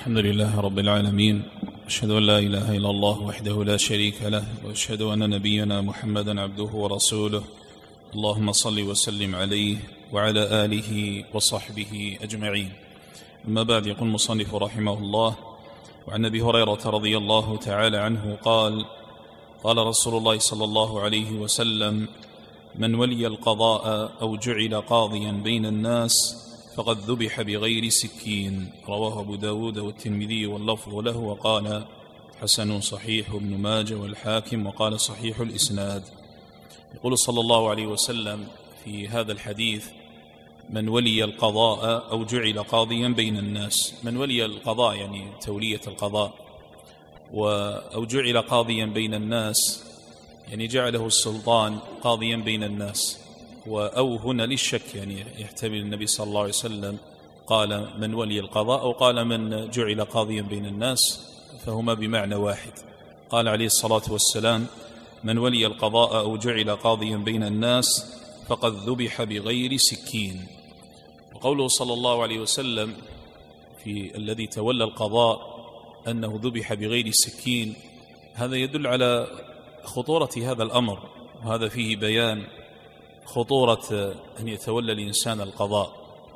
الحمد لله رب العالمين، أشهد أن لا إله إلا الله وحده لا شريك له، وأشهد أن نبينا محمدا عبده ورسوله. اللهم صل وسلم عليه وعلى آله وصحبه أجمعين. أما بعد، يقول المصنف رحمه الله: وعن أبي هريرة رضي الله تعالى عنه قال: قال رسول الله صلى الله عليه وسلم: من ولي القضاء أو جعل قاضيا بين الناس فقد ذبح بغير سكين. رواه أبو داود والترمذي واللفظ له، وقال حسن صحيح، ابن ماجه والحاكم وقال صحيح الإسناد. يقول صلى الله عليه وسلم في هذا الحديث: من ولي القضاء أو جعل قاضيا بين الناس. من ولي القضاء يعني تولية القضاء، أو جعل قاضيا بين الناس يعني جعله السلطان قاضيا بين الناس. أو هنا للشك، يعني يحتمل النبي صلى الله عليه وسلم قال من ولي القضاء أو قال من جعل قاضيا بين الناس، فهما بمعنى واحد. قال عليه الصلاة والسلام: من ولي القضاء أو جعل قاضيا بين الناس فقد ذبح بغير سكين. وقوله صلى الله عليه وسلم في الذي تولى القضاء أنه ذبح بغير سكين، هذا يدل على خطورة هذا الأمر، وهذا فيه بيان خطورة أن يتولى الإنسان القضاء.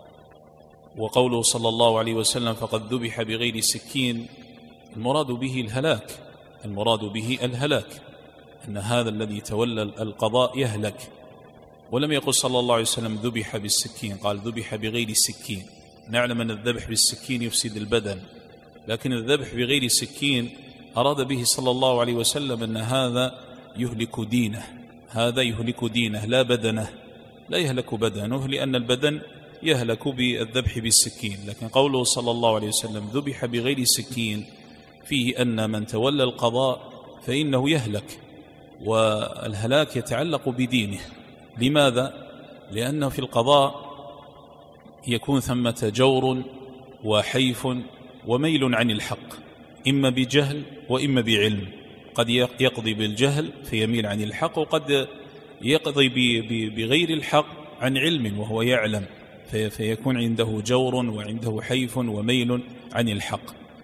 وقوله صلى الله عليه وسلم فقد ذبح بغير سكين، المراد به الهلاك، المراد به الهلاك، أن هذا الذي تولى القضاء يهلك. ولم يقل صلى الله عليه وسلم ذبح بالسكين، قال ذبح بغير سكين. نعلم أن الذبح بالسكين يفسد البدن، لكن الذبح بغير سكين أراد به صلى الله عليه وسلم أن هذا يهلك دينه، هذا يهلك دينه لا بدنه، لا يهلك بدنه، لأن البدن يهلك بالذبح بالسكين. لكن قوله صلى الله عليه وسلم ذبح بغير سكين فيه أن من تولى القضاء فإنه يهلك، والهلاك يتعلق بدينه. لماذا؟ لأنه في القضاء يكون ثمة جور وحيف وميل عن الحق، إما بجهل وإما بعلم. قد يقضي بالجهل فيميل عن الحق، وقد يقضي بغير الحق عن علم وهو يعلم، فيكون عنده جور وعنده حيف وميل عن الحق.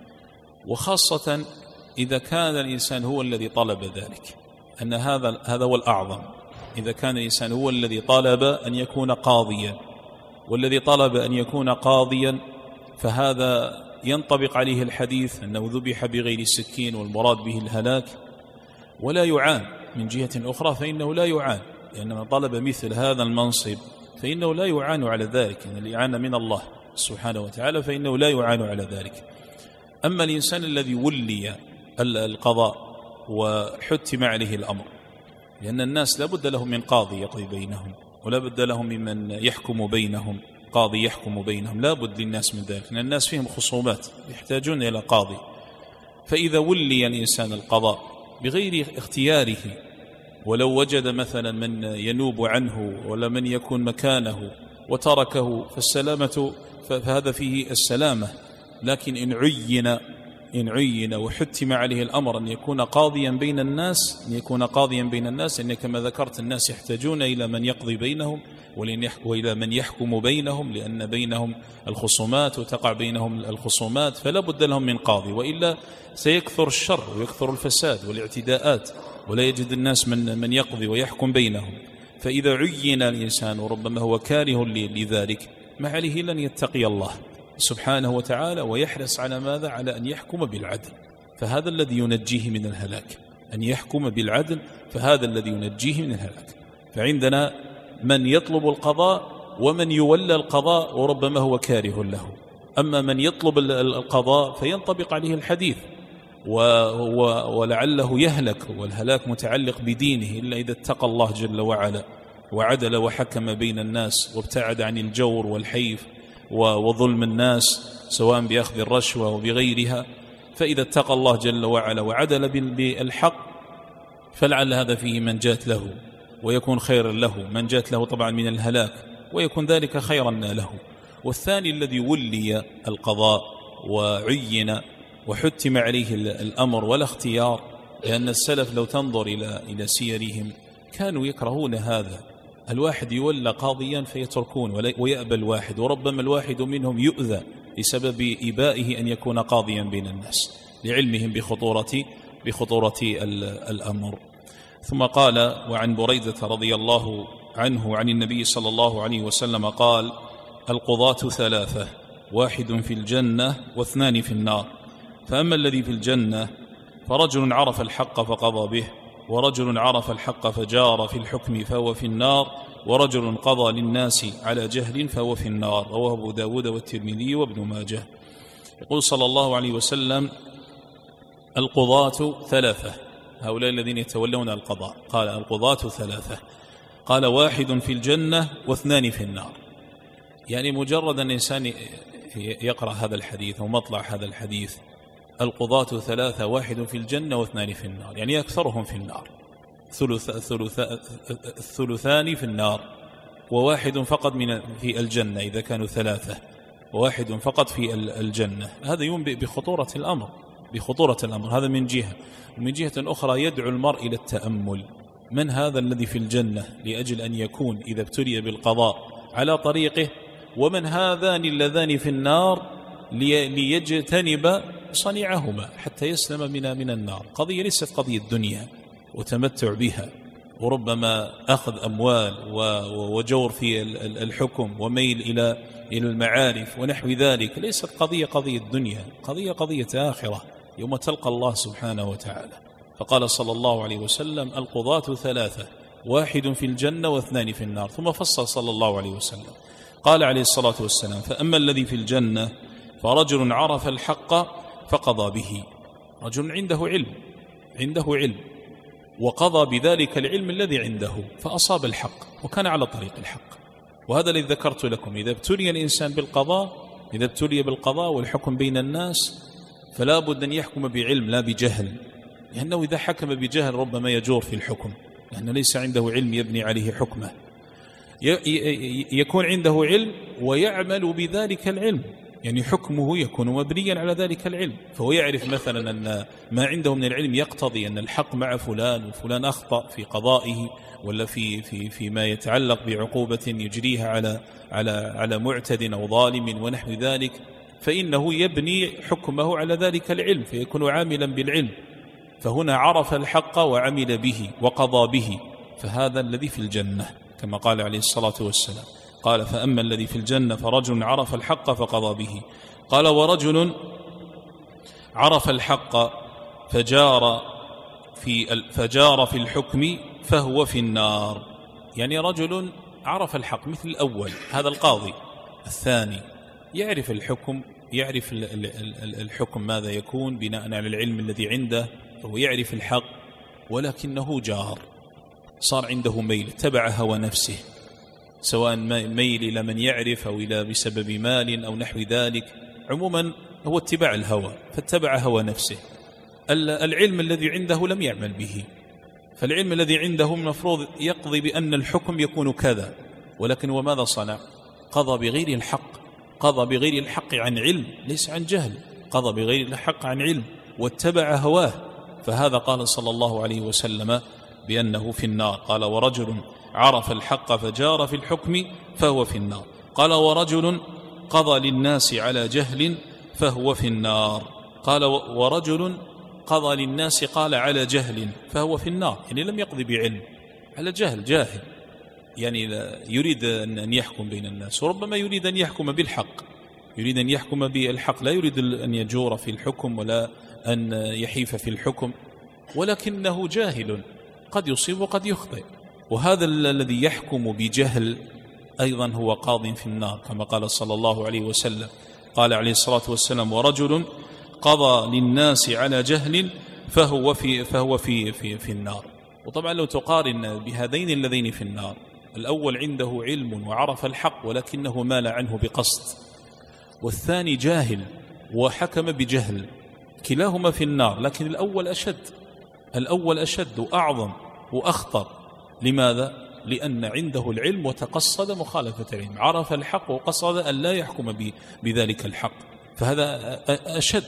وخاصة إذا كان الإنسان هو الذي طلب ذلك، أن هذا هو الأعظم. إذا كان الإنسان هو الذي طلب أن يكون قاضيا، والذي طلب أن يكون قاضيا فهذا ينطبق عليه الحديث أنه ذبح بغير سكين، والمراد به الهلاك، ولا يعان. من جهة أخرى فإنه لا يعان، لأن من طلب مثل هذا المنصب فإنه لا يعان على ذلك، إن الإعانة من الله سبحانه وتعالى، فإنه لا يعان على ذلك. أما الإنسان الذي ولي القضاء وحتم عليه الأمر، لأن الناس لا بد لهم من قاضي يقضي بينهم، ولا بد لهم ممن يحكم بينهم، قاضي يحكم بينهم، لا بد للناس من ذلك، لأن الناس فيهم خصومات يحتاجون إلى قاضي. فإذا ولي الإنسان القضاء بغير اختياره، ولو وجد مثلا من ينوب عنه ولا من يكون مكانه وتركه فالسلامة، فهذا فيه السلامة. لكن إن عين وحتم عليه الأمر أن يكون قاضيا بين الناس، أن يكون قاضيا بين الناس، أن كما ذكرت الناس يحتاجون إلى من يقضي بينهم وإلى من يحكم بينهم، لأن بينهم الخصومات وتقع بينهم الخصومات، فلا بد لهم من قاضي، وإلا سيكثر الشر ويكثر الفساد والاعتداءات، ولا يجد الناس من يقضي ويحكم بينهم. فإذا عين الإنسان وربما هو كاره لذلك، ما عليه لن يتقي الله سبحانه وتعالى ويحرص على ماذا؟ على أن يحكم بالعدل، فهذا الذي ينجيه من الهلاك، أن يحكم بالعدل، فهذا الذي ينجيه من الهلاك. فعندنا من يطلب القضاء ومن يولى القضاء وربما هو كاره له. أما من يطلب القضاء فينطبق عليه الحديث، ولعله يهلك، والهلاك متعلق بدينه، إلا إذا اتقى الله جل وعلا وعدل وحكم بين الناس وابتعد عن الجور والحيف وظلم الناس، سواء بأخذ الرشوة وبغيرها. فإذا اتقى الله جل وعلا وعدل بالحق فلعل هذا فيه منجاة له ويكون خيرا له، منجاة له طبعا من الهلاك، ويكون ذلك خيرا له. والثاني الذي ولي القضاء وعين وحتم عليه الأمر ولا اختيار، لأن السلف لو تنظر إلى سيرهم كانوا يكرهون هذا، الواحد يولى قاضيا فيتركون ويأبى الواحد، وربما الواحد منهم لسبب إبائه أن يكون قاضيا بين الناس لعلمهم بخطورة الأمر. ثم قال: وعن بريدة رضي الله عنه عن النبي صلى الله عليه وسلم قال: القضاة ثلاثة، واحد في الجنة واثنان في النار. فأما الذي في الجنة فرجل عرف الحق فقضى به، ورجل عرف الحق فجار في الحكم فهو في النار، ورجل قضى للناس على جهل فهو في النار. رواه أبو داود والترمذي وابن ماجه. يقول صلى الله عليه وسلم: القضاة ثلاثة، هؤلاء الذين يتولون القضاء. قال: القضاة ثلاثة. قال: واحد في الجنة واثنان في النار. يعني مجرد أن الإنسان يقرأ هذا الحديث ومطلع هذا الحديث: القضاة ثلاثة، واحد في الجنة واثنان في النار، يعني أكثرهم في النار، الثلثان في النار، وواحد فقط في الجنة إذا كانوا ثلاثة، وواحد فقط في الجنة. هذا ينبئ بخطورة الأمر. هذا من جهة. ومن جهة أخرى يدعو المرء إلى التأمل: من هذا الذي في الجنة لأجل أن يكون إذا ابتلي بالقضاء على طريقه، ومن هذان اللذان في النار ليجتنب صنيعهما حتى يسلم من النار. قضية ليست قضية دنيا وتمتع بها وربما أخذ أموال وجور في الحكم وميل إلى المعارف ونحو ذلك. ليست قضية دنيا، قضية آخرة يوم تلقى الله سبحانه وتعالى. فقال صلى الله عليه وسلم: القضاة ثلاثة، واحد في الجنة واثنان في النار. ثم فصل صلى الله عليه وسلم، قال عليه الصلاة والسلام: فأما الذي في الجنة فرجل عرف الحق فقضى به. رجل عنده علم وقضى بذلك العلم الذي عنده فأصاب الحق وكان على طريق الحق. وهذا الذي ذكرت لكم: إذا ابتلي الإنسان بالقضاء والحكم بين الناس فلا بد أن يحكم بعلم لا بجهل، لأنه إذا حكم بجهل ربما يجور في الحكم، لأنه ليس عنده علم يبني عليه حكمه. يكون عنده علم ويعمل بذلك العلم، يعني حكمه يكون مبنيا على ذلك العلم. فهو يعرف مثلا أن ما عنده من العلم يقتضي أن الحق مع فلان، وفلان أخطأ في قضائه ولا فيما يتعلق بعقوبة يجريها على معتد أو ظالم ونحو ذلك، فإنه يبني حكمه على ذلك العلم فيكون عاملا بالعلم. فهنا عرف الحق وعمل به وقضى به، فهذا الذي في الجنة كما قال عليه الصلاة والسلام. قال: فأما الذي في الجنة فرجل عرف الحق فقضى به. قال: ورجل عرف الحق فجار في الحكم فهو في النار. يعني رجل عرف الحق مثل الأول، هذا القاضي. الثاني يعرف الحكم، يعرف الحكم ماذا يكون بناء على العلم الذي عنده، هو يعرف الحق ولكنه جار، صار عنده ميل، اتبع هوى نفسه، سواء ميل إلى من يعرف أو إلى بسبب مال أو نحو ذلك. عموما هو اتباع الهوى، فاتبع هوى نفسه. العلم الذي عنده لم يعمل به، فالعلم الذي عنده المفروض يقضي بأن الحكم يكون كذا، ولكن وماذا صنع؟ قضى بغير الحق عن علم، ليس عن جهل، قضى بغير الحق عن علم واتبع هواه. فهذا قال صلى الله عليه وسلم بأنه في النار. قال: ورجل عرف الحق فجار في الحكم فهو في النار. قال: ورجل قضى للناس على جهل فهو في النار. قال: ورجل قضى للناس قال على جهل فهو في النار، يعني لم يقضي بعلم، على جاهل، يعني يريد أن يحكم بين الناس، وربما يريد أن يحكم بالحق، لا يريد أن يجور في الحكم ولا أن يحيف في الحكم، ولكنه جاهل، قد يصيب وقد يخطئ. وهذا الذي يحكم بجهل أيضا هو قاض في النار، كما قال صلى الله عليه وسلم. قال عليه الصلاة والسلام: ورجل قضى للناس على جهل فهو في النار. وطبعا لو تقارن بهذين اللذين في النار، الأول عنده علم وعرف الحق ولكنه مال عنه بقصد، والثاني جاهل وحكم بجهل، كلاهما في النار، لكن الأول أشد وأعظم وأخطر. لماذا؟ لأن عنده العلم وتقصد مخالفة العلم، عرف الحق وقصد أن لا يحكم بذلك الحق، فهذا أشد.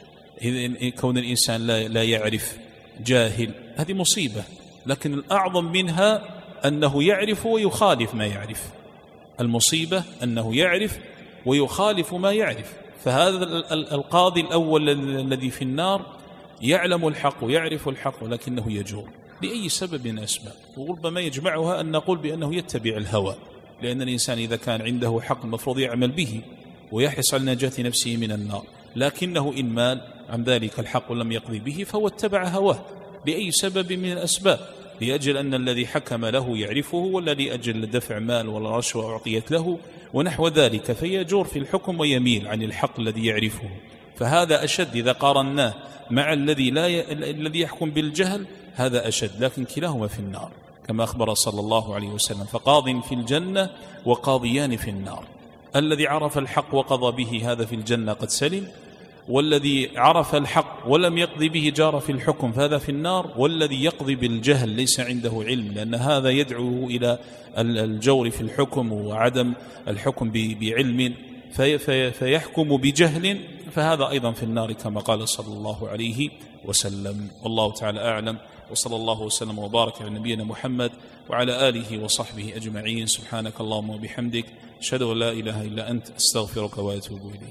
كون الإنسان لا يعرف، جاهل، هذه مصيبة. لكن الأعظم منها أنه يعرف ويخالف ما يعرف. المصيبة أنه يعرف ويخالف ما يعرف، فهذا القاضي الأول الذي في النار يعلم الحق ويعرف الحق ولكنه يجور لأي سبب من الأسباب، وربما يجمعها أن نقول بأنه يتبع الهوى، لأن الإنسان إذا كان عنده حق المفروض يعمل به ويحرص على نجاة نفسه من النار، لكنه إن مال عن ذلك الحق ولم يقضي به فهو اتبع هواه لأي سبب من الأسباب، لأجل أن الذي حكم له يعرفه، ولا لأجل دفع مال ولا رشوة أعطيت له ونحو ذلك، فيجور في الحكم ويميل عن الحق الذي يعرفه. فهذا أشد إذا قارناه مع الذي يحكم بالجهل، هذا أشد، لكن كلاهما في النار كما أخبر صلى الله عليه وسلم، فقاض في الجنة وقاضيان في النار. الذي عرف الحق وقضى به هذا في الجنة قد سلم، والذي عرف الحق ولم يقضي به جار في الحكم فهذا في النار، والذي يقضي بالجهل ليس عنده علم، لأن هذا يدعو إلى الجور في الحكم وعدم الحكم بعلم فيحكم بجهل، فهذا أيضا في النار كما قال صلى الله عليه وسلم. والله تعالى أعلم، وصلى الله وسلم وبارك على نبينا محمد وعلى آله وصحبه أجمعين. سبحانك اللهم وبحمدك، أشهد أن لا إله إلا أنت، أستغفرك وأتوب إليك.